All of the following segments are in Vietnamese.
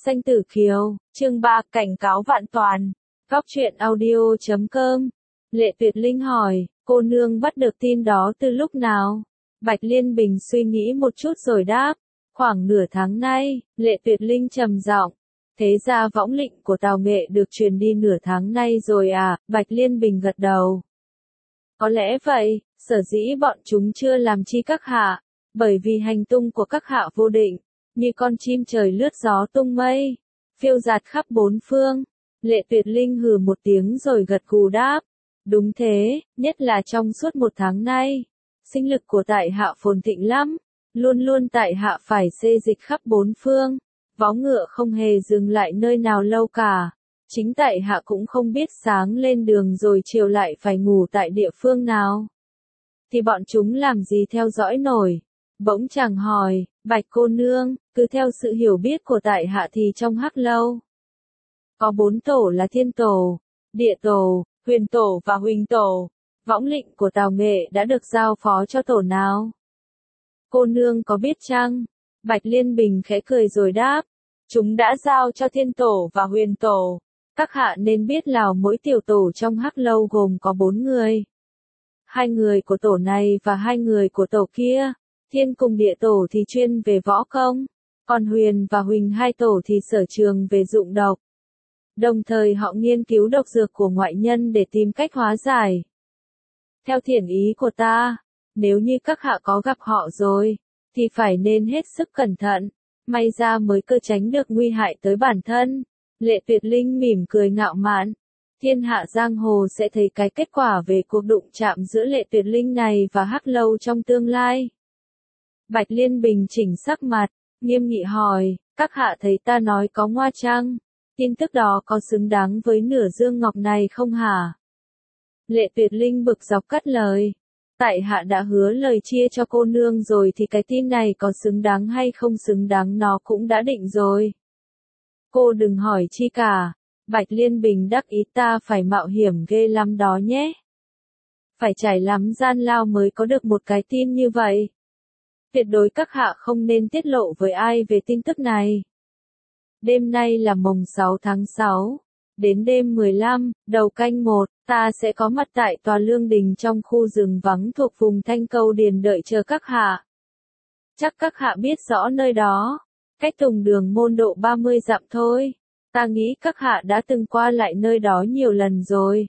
Xanh Tử Kiều, chương 3, cảnh cáo vạn toàn. Góc truyện audio.com. Lệ Tuyệt Linh hỏi, cô nương bắt được tin đó từ lúc nào? Bạch Liên Bình suy nghĩ một chút rồi đáp, khoảng nửa tháng nay. Lệ Tuyệt Linh trầm giọng, thế ra võng lệnh của Tào Nghệ được truyền đi nửa tháng nay rồi à? Bạch Liên Bình gật đầu. Có lẽ vậy, sở dĩ bọn chúng chưa làm chi các hạ, bởi vì hành tung của các hạ vô định, như con chim trời lướt gió tung mây, phiêu dạt khắp bốn phương. Lệ Tuyệt Linh hừ một tiếng rồi gật gù đáp, đúng thế, nhất là trong suốt một tháng nay, sinh lực của tại hạ phồn thịnh lắm, luôn luôn tại hạ phải xê dịch khắp bốn phương, vó ngựa không hề dừng lại nơi nào lâu cả. Chính tại hạ cũng không biết sáng lên đường rồi chiều lại phải ngủ tại địa phương nào. Thì bọn chúng làm gì theo dõi nổi. Bỗng chàng hỏi, Bạch cô nương, cứ theo sự hiểu biết của tại hạ thì trong Hắc Lâu có 4 tổ là Thiên Tổ, Địa Tổ, Huyền Tổ và Huỳnh Tổ. Võng lệnh của Tào Nghệ đã được giao phó cho tổ nào? Cô nương có biết chăng? Bạch Liên Bình khẽ cười rồi đáp, chúng đã giao cho Thiên Tổ và Huyền Tổ. Các hạ nên biết là mỗi tiểu tổ trong Hắc Lâu gồm có 4 người. 2 người của tổ này và 2 người của tổ kia. Thiên cùng Địa Tổ thì chuyên về võ công, còn Huyền và Huỳnh 2 tổ thì sở trường về dụng độc. Đồng thời họ nghiên cứu độc dược của ngoại nhân để tìm cách hóa giải. Theo thiện ý của ta, nếu như các hạ có gặp họ rồi, thì phải nên hết sức cẩn thận, may ra mới cơ tránh được nguy hại tới bản thân. Lệ Tuyệt Linh mỉm cười ngạo mạn, thiên hạ giang hồ sẽ thấy cái kết quả về cuộc đụng chạm giữa Lệ Tuyệt Linh này và Hắc Lâu trong tương lai. Bạch Liên Bình chỉnh sắc mặt, nghiêm nghị hỏi, các hạ thấy ta nói có ngoa chăng? Tin tức đó có xứng đáng với nửa dương ngọc này không hả? Lệ Tuyệt Linh bực dọc cắt lời, tại hạ đã hứa lời chia cho cô nương rồi thì cái tin này có xứng đáng hay không xứng đáng nó cũng đã định rồi. Cô đừng hỏi chi cả. Bạch Liên Bình đắc ý, ta phải mạo hiểm ghê lắm đó nhé. Phải trải lắm gian lao mới có được một cái tin như vậy. Tuyệt đối các hạ không nên tiết lộ với ai về tin tức này. Đêm nay là mồng 6 tháng 6. Đến đêm 15, đầu canh 1, ta sẽ có mặt tại tòa Lương Đình trong khu rừng vắng thuộc vùng Thanh Câu Điền đợi chờ các hạ. Chắc các hạ biết rõ nơi đó. Cách Tùng Đường Môn độ 30 dặm thôi. Ta nghĩ các hạ đã từng qua lại nơi đó nhiều lần rồi.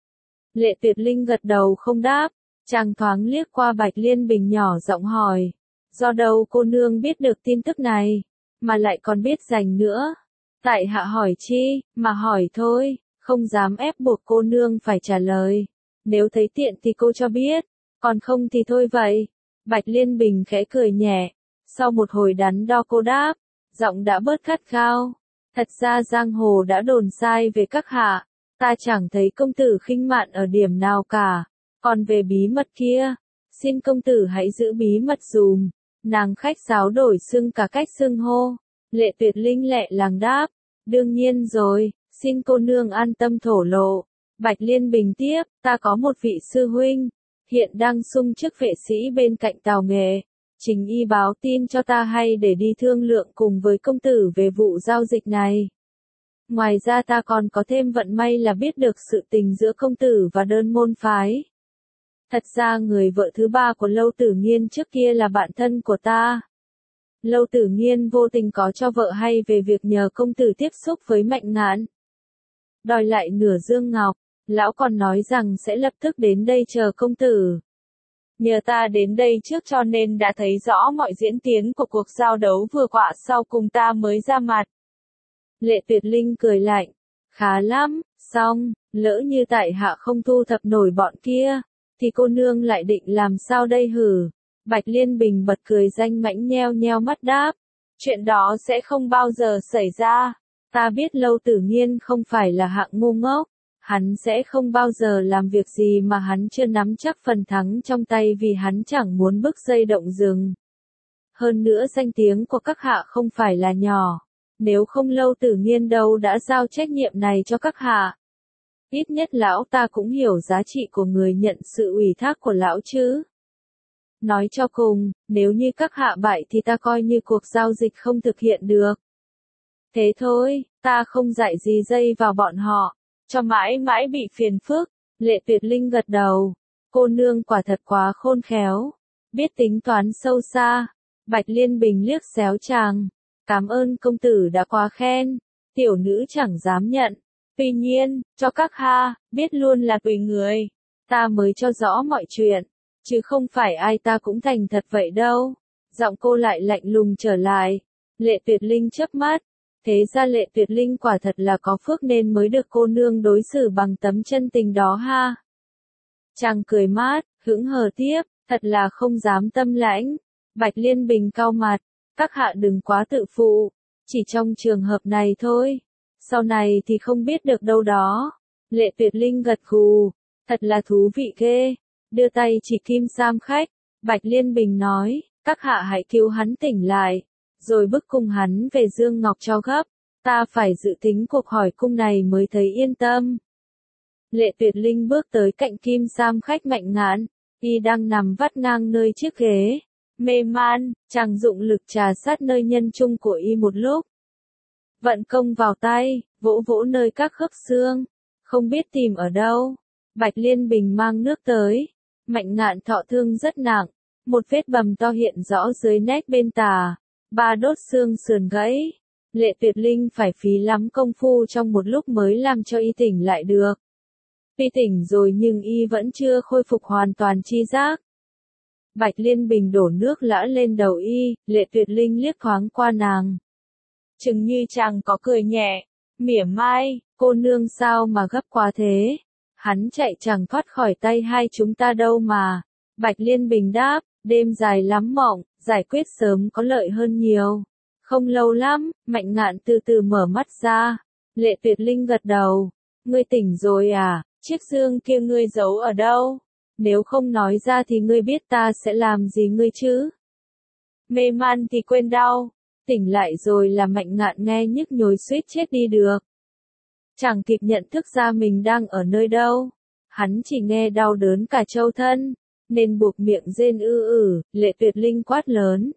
Lệ Tuyệt Linh gật đầu không đáp. Chàng thoáng liếc qua Bạch Liên Bình nhỏ giọng hỏi, do đâu cô nương biết được tin tức này, mà lại còn biết dành nữa? Tại hạ hỏi chi, mà hỏi thôi, không dám ép buộc cô nương phải trả lời. Nếu thấy tiện thì cô cho biết, còn không thì thôi vậy. Bạch Liên Bình khẽ cười nhẹ. Sau một hồi đắn đo cô đáp, giọng đã bớt khát khao. Thật ra giang hồ đã đồn sai về các hạ, ta chẳng thấy công tử khinh mạn ở điểm nào cả. Còn về bí mật kia, xin công tử hãy giữ bí mật dùm. Nàng khách sáo đổi xưng cả cách xưng hô. Lệ Tuyệt Linh lẹ làng đáp, đương nhiên rồi, xin cô nương an tâm thổ lộ. Bạch Liên Bình tiếp, ta có một vị sư huynh, hiện đang sung chức vệ sĩ bên cạnh Tào Nghệ. Trình y báo tin cho ta hay để đi thương lượng cùng với công tử về vụ giao dịch này. Ngoài ra ta còn có thêm vận may là biết được sự tình giữa công tử và đơn môn phái. Thật ra người vợ thứ 3 của Lâu Tử Nghiên trước kia là bạn thân của ta. Lâu Tử Nghiên vô tình có cho vợ hay về việc nhờ công tử tiếp xúc với Mạnh Ngạn, đòi lại nửa dương ngọc. Lão còn nói rằng sẽ lập tức đến đây chờ công tử. Nhờ ta đến đây trước cho nên đã thấy rõ mọi diễn tiến của cuộc giao đấu vừa qua, sau cùng ta mới ra mặt. Lệ Tuyệt Linh cười lạnh, khá lắm, xong, lỡ như tại hạ không thu thập nổi bọn kia, thì cô nương lại định làm sao đây hử? Bạch Liên Bình bật cười danh mãnh nheo nheo mắt đáp, chuyện đó sẽ không bao giờ xảy ra. Ta biết Lâu Tử Nghiên không phải là hạng ngu ngốc. Hắn sẽ không bao giờ làm việc gì mà hắn chưa nắm chắc phần thắng trong tay vì hắn chẳng muốn bứt dây động rừng. Hơn nữa danh tiếng của các hạ không phải là nhỏ. Nếu không Lâu Tử Nghiên đâu đã giao trách nhiệm này cho các hạ. Ít nhất lão ta cũng hiểu giá trị của người nhận sự ủy thác của lão chứ. Nói cho cùng, nếu như các hạ bại thì ta coi như cuộc giao dịch không thực hiện được. Thế thôi, ta không dạy gì dây vào bọn họ, cho mãi mãi bị phiền phức. Lệ Tuyệt Linh gật đầu, cô nương quả thật quá khôn khéo, biết tính toán sâu xa. Bạch Liên Bình liếc xéo chàng, cảm ơn công tử đã quá khen, tiểu nữ chẳng dám nhận. Tuy nhiên, cho các ha, biết luôn là tùy người, ta mới cho rõ mọi chuyện, chứ không phải ai ta cũng thành thật vậy đâu. Giọng cô lại lạnh lùng trở lại. Lệ Tuyệt Linh chớp mắt, thế ra Lệ Tuyệt Linh quả thật là có phước nên mới được cô nương đối xử bằng tấm chân tình đó ha. Chàng cười mát, hững hờ tiếp, thật là không dám tâm lãnh. Bạch Liên Bình cau mặt, các hạ đừng quá tự phụ, chỉ trong trường hợp này thôi, sau này thì không biết được đâu đó. Lệ Tuyệt Linh gật gù, thật là thú vị ghê, đưa tay chỉ Kim Sam khách. Bạch Liên Bình nói, các hạ hãy cứu hắn tỉnh lại, rồi bức cung hắn về Dương Ngọc cho gấp, ta phải dự tính cuộc hỏi cung này mới thấy yên tâm. Lệ Tuyệt Linh bước tới cạnh Kim Sam khách Mạnh Ngạn, y đang nằm vắt ngang nơi chiếc ghế, mê man, chàng dụng lực trà sát nơi nhân trung của y một lúc. Vận công vào tay, vỗ vỗ nơi các khớp xương, không biết tìm ở đâu. Bạch Liên Bình mang nước tới, Mạnh Ngạn thọ thương rất nặng, một vết bầm to hiện rõ dưới nách bên tà, 3 đốt xương sườn gãy. Lệ Tuyệt Linh phải phí lắm công phu trong một lúc mới làm cho y tỉnh lại được. Tuy tỉnh rồi nhưng y vẫn chưa khôi phục hoàn toàn tri giác. Bạch Liên Bình đổ nước lã lên đầu y, Lệ Tuyệt Linh liếc thoáng qua nàng. Chừng như chàng có cười nhẹ, mỉa mai, cô nương sao mà gấp quá thế? Hắn chạy chẳng thoát khỏi tay hai chúng ta đâu mà. Bạch Liên Bình đáp, đêm dài lắm mộng, giải quyết sớm có lợi hơn nhiều. Không lâu lắm, Mạnh Ngạn từ từ mở mắt ra. Lệ Tuyệt Linh gật đầu. Ngươi tỉnh rồi à, chiếc dương kia ngươi giấu ở đâu? Nếu không nói ra thì ngươi biết ta sẽ làm gì ngươi chứ? Mê man thì quên đau, tỉnh lại rồi là Mạnh Ngạn nghe nhức nhối suýt chết đi được. Chẳng kịp nhận thức ra mình đang ở nơi đâu. Hắn chỉ nghe đau đớn cả châu thân, nên buộc miệng rên Lệ Tuyệt Linh quát lớn.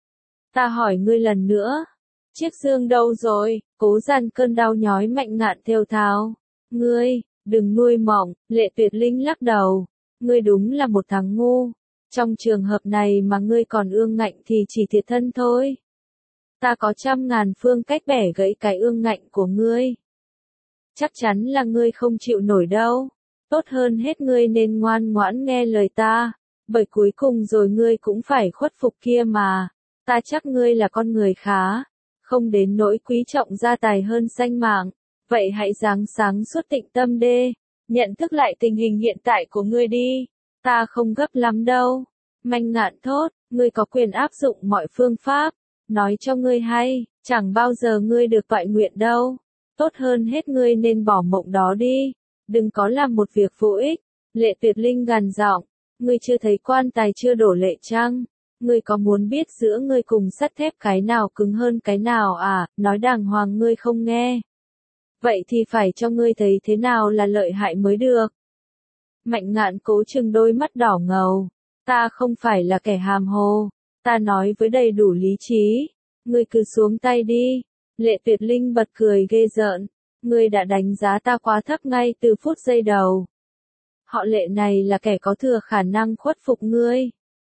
Ta hỏi ngươi lần nữa, chiếc dương đâu rồi? Cố dằn cơn đau nhói. Mạnh Ngạn thều thào. Ngươi, đừng nuôi mộng. Lệ Tuyệt Linh lắc đầu. Ngươi đúng là một thằng ngu. Trong trường hợp này mà ngươi còn ương ngạnh thì chỉ thiệt thân thôi. Ta có 100.000 phương cách bẻ gãy cái ương ngạnh của ngươi. Chắc chắn là ngươi không chịu nổi đâu. Tốt hơn hết ngươi nên ngoan ngoãn nghe lời ta, bởi cuối cùng rồi ngươi cũng phải khuất phục kia mà. Ta chắc ngươi là con người khá, không đến nỗi quý trọng gia tài hơn danh mạng. Vậy hãy ráng sáng suốt tịnh tâm đê, nhận thức lại tình hình hiện tại của ngươi đi. Ta không gấp lắm đâu. Mạnh Ngạn thốt, ngươi có quyền áp dụng mọi phương pháp. Nói cho ngươi hay, chẳng bao giờ ngươi được toại nguyện đâu. Tốt hơn hết ngươi nên bỏ mộng đó đi. Đừng có làm một việc vô ích. Lệ Tuyệt Linh gằn giọng, ngươi chưa thấy quan tài chưa đổ lệ chăng? Ngươi có muốn biết giữa ngươi cùng sắt thép cái nào cứng hơn cái nào à? Nói đàng hoàng ngươi không nghe. Vậy thì phải cho ngươi thấy thế nào là lợi hại mới được. Mạnh Ngạn cố chừng đôi mắt đỏ ngầu. Ta không phải là kẻ hàm hồ. Ta nói với đầy đủ lý trí. Ngươi cứ xuống tay đi. Lệ Tuyệt Linh bật cười ghê rợn. Ngươi đã đánh giá ta quá thấp ngay từ phút giây đầu. Họ Lệ này là kẻ có thừa khả năng khuất phục ngươi.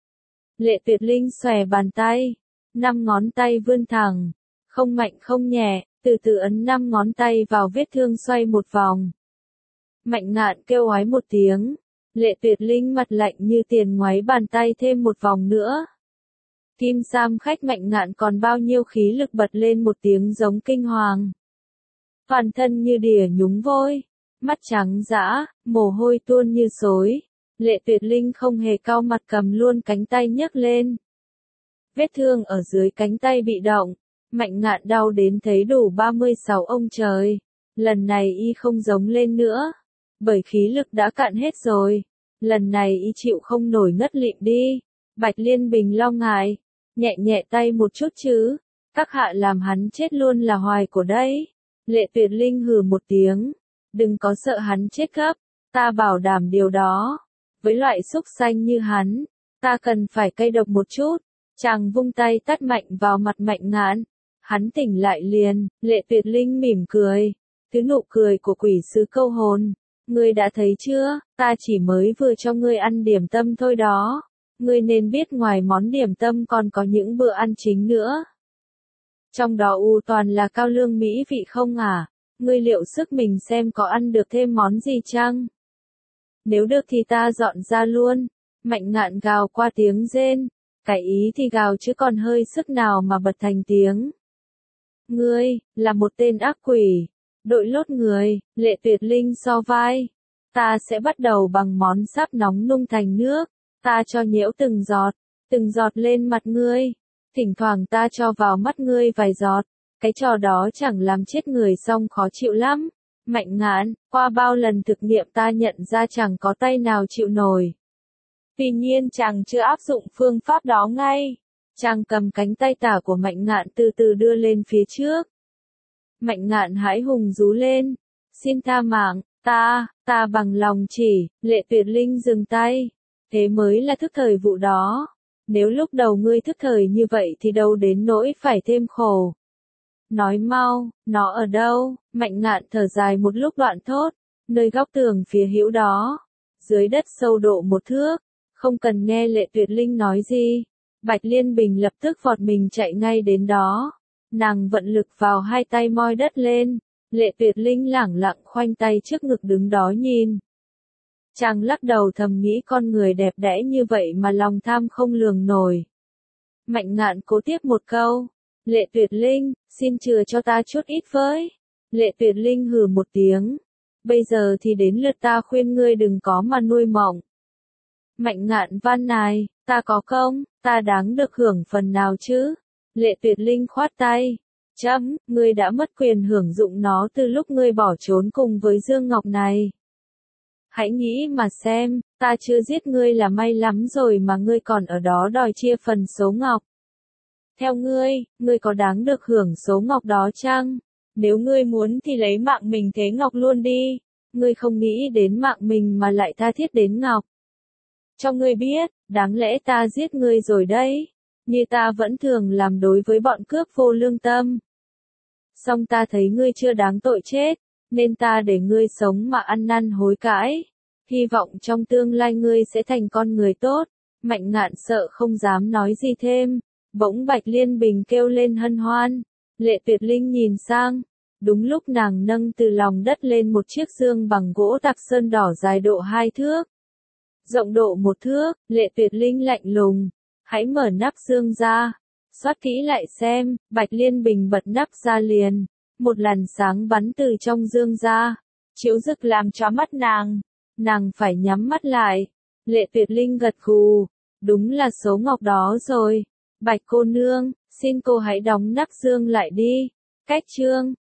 Lệ Tuyệt Linh xòe bàn tay. 5 ngón tay vươn thẳng. Không mạnh không nhẹ, từ từ ấn 5 ngón tay vào vết thương xoay một vòng. Mạnh Ngạn kêu oái một tiếng. Lệ Tuyệt Linh mặt lạnh như tiền ngoáy bàn tay thêm một vòng nữa. Kim Sam khách Mạnh Ngạn còn bao nhiêu khí lực bật lên một tiếng giống kinh hoàng. Toàn thân như đỉa nhúng vôi, mắt trắng dã, mồ hôi tuôn như xối. Lệ Tuyệt Linh không hề cau mặt cầm luôn cánh tay nhấc lên. Vết thương ở dưới cánh tay bị động, Mạnh Ngạn đau đến thấy đủ 36 ông trời. Lần này y không giống lên nữa, bởi khí lực đã cạn hết rồi. Lần này y chịu không nổi ngất lịm đi. Bạch Liên Bình lo ngại, nhẹ nhẹ tay một chút chứ, các hạ làm hắn chết luôn là hoài của đấy. Lệ Tuyệt Linh hừ một tiếng, đừng có sợ hắn chết gấp, ta bảo đảm điều đó. Với loại xúc xanh như hắn, ta cần phải cay độc một chút. Chàng vung tay tát mạnh vào mặt Mạnh Ngạn. Hắn tỉnh lại liền, Lệ Tuyệt Linh mỉm cười. Thứ nụ cười của quỷ sứ câu hồn. Ngươi đã thấy chưa, ta chỉ mới vừa cho ngươi ăn điểm tâm thôi đó. Ngươi nên biết ngoài món điểm tâm còn có những bữa ăn chính nữa. Trong đó toàn là cao lương mỹ vị không à? Ngươi liệu sức mình xem có ăn được thêm món gì chăng? Nếu được thì ta dọn ra luôn. Mạnh Ngạn gào qua tiếng rên. Cái ý thì gào chứ còn hơi sức nào mà bật thành tiếng. Ngươi, là một tên ác quỷ. Đội lốt người, Lệ Tuyệt Linh so vai. Ta sẽ bắt đầu bằng món sáp nóng nung thành nước. Ta cho nhễu từng giọt lên mặt ngươi. Thỉnh thoảng ta cho vào mắt ngươi vài giọt. Cái trò đó chẳng làm chết người xong khó chịu lắm. Mạnh Ngạn, qua bao lần thực nghiệm ta nhận ra chẳng có tay nào chịu nổi. Tuy nhiên chàng chưa áp dụng phương pháp đó ngay. Chàng cầm cánh tay tả của Mạnh Ngạn từ từ đưa lên phía trước. Mạnh Ngạn hãi hùng rú lên. Xin tha mạng, ta bằng lòng chỉ, Lệ Tuyệt Linh dừng tay. Thế mới là thức thời vụ đó. Nếu lúc đầu ngươi thức thời như vậy thì đâu đến nỗi phải thêm khổ. Nói mau, nó ở đâu? Mạnh Ngạn thở dài một lúc đoạn thốt. Nơi góc tường phía hữu đó. Dưới đất sâu độ 1 thước. Không cần nghe Lệ Tuyệt Linh nói gì. Bạch Liên Bình lập tức vọt mình chạy ngay đến đó. Nàng vận lực vào 2 tay moi đất lên. Lệ Tuyệt Linh lẳng lặng khoanh tay trước ngực đứng đó nhìn. Chàng lắc đầu thầm nghĩ con người đẹp đẽ như vậy mà lòng tham không lường nổi. Mạnh Ngạn cố tiếp một câu. Lệ Tuyệt Linh, xin chừa cho ta chút ít với. Lệ Tuyệt Linh hừ một tiếng. Bây giờ thì đến lượt ta khuyên ngươi đừng có mà nuôi mộng. Mạnh Ngạn van nài, ta có công, ta đáng được hưởng phần nào chứ? Lệ Tuyệt Linh khoát tay. Ngươi đã mất quyền hưởng dụng nó từ lúc ngươi bỏ trốn cùng với Dương Ngọc này. Hãy nghĩ mà xem, ta chưa giết ngươi là may lắm rồi mà ngươi còn ở đó đòi chia phần số ngọc. Theo ngươi có đáng được hưởng số ngọc đó chăng? Nếu ngươi muốn thì lấy mạng mình thế ngọc luôn đi. Ngươi không nghĩ đến mạng mình mà lại tha thiết đến ngọc. Cho ngươi biết, đáng lẽ ta giết ngươi rồi đấy. Như ta vẫn thường làm đối với bọn cướp vô lương tâm. Song ta thấy ngươi chưa đáng tội chết, nên ta để ngươi sống mà ăn năn hối cải. Hy vọng trong tương lai ngươi sẽ thành con người tốt. Mạnh Ngạn sợ không dám nói gì thêm. Bỗng Bạch Liên Bình kêu lên hân hoan. Lệ Tuyệt Linh nhìn sang. Đúng lúc nàng nâng từ lòng đất lên một chiếc dương bằng gỗ tạc sơn đỏ dài độ 2 thước. Rộng độ 1 thước, Lệ Tuyệt Linh lạnh lùng. Hãy mở nắp dương ra. Xoát kỹ lại xem, Bạch Liên Bình bật nắp ra liền. Một làn sáng bắn từ trong dương ra. Chiếu rực làm chói mắt nàng. Nàng phải nhắm mắt lại. Lệ Tuyệt Linh gật gù. Đúng là số ngọc đó rồi. Bạch cô nương, xin cô hãy đóng nắp dương lại đi. Cách chương